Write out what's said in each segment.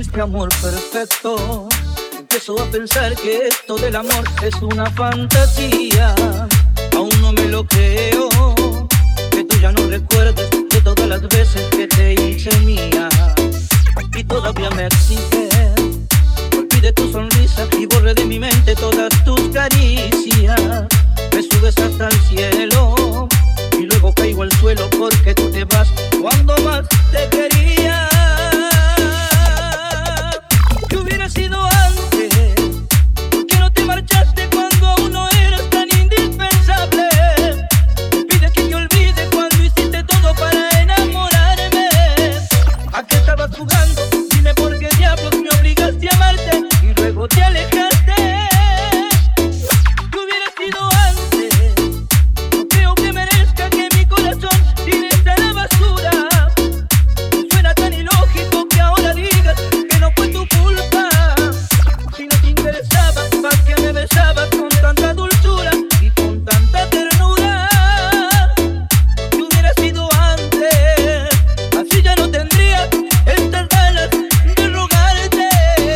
este amor perfecto. Empiezo a pensar que esto del amor es una fantasía. Aún no me lo creo, que tú ya no recuerdes de todas las veces que te hice mía. Y todavía me exige olvide tu sonrisa y borre de mi mente todas tus caricias. Me subes hasta el cielo y luego caigo al suelo porque tú te vas cuando más te quería. ¿Qué hubiera sido antes? ¿Por qué no te marchaste cuando aún no eras tan indispensable? Me pides que te olvide cuando hiciste todo para enamorarme. ¿A qué estabas jugando? Dime por qué diablos me obligaste a amarte y luego te alejaste. ¿Qué hubiera sido antes? No creo que merezca que mi corazón tire esta a la basura. Suena tan ilógico que ahora digas que no fue tu culpa. Si no te interesaba, ¿para qué me besabas con tanta dulzura y con tanta ternura? ¿Qué hubiera sido antes? Así ya no tendría estas ganas de rogarte.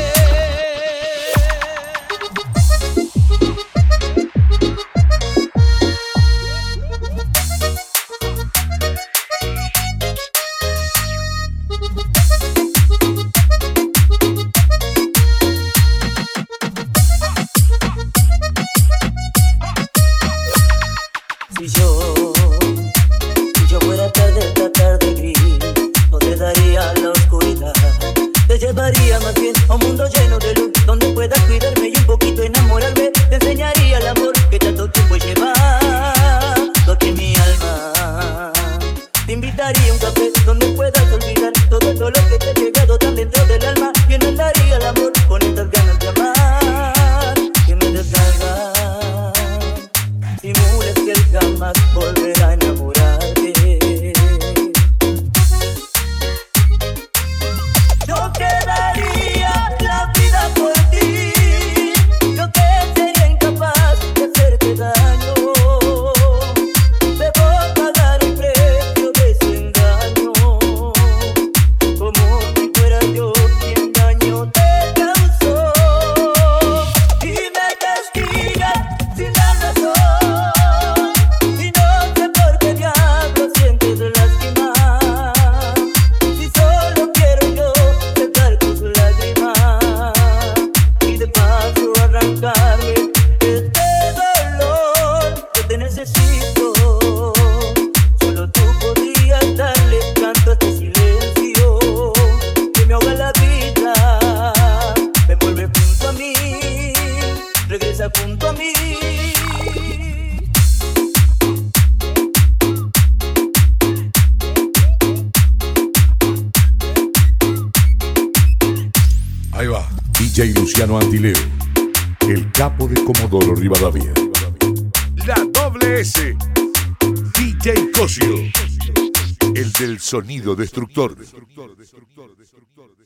Si yo fuera tarde, esta tarde gris, no te daría la oscuridad. Te llevaría más bien a un mundo lleno de luz, donde puedas cuidarme y un poquito enamorarme. Te enseñaría el amor que tanto tiempo he llevado aquí en mi alma. Te invitaría a un café donde puedas olvidar todo el dolor que te ha llegado tan dentro del alma. Y enmendaría el amor con estas ganas de amar que me desgarran. Simules que él jamás volverá a enamorarte. Yo quedaría la vida por ti. Yo que sería incapaz de hacerte daño. Debo pagar el precio de ese engaño, como si fuera yo quien daño te causó. Y me castiga sin la razón. Regresa junto a mí. Ahí va, DJ Luciano Antileo, el capo de Comodoro Rivadavia. La doble S, DJ Cosio, el del sonido destructor.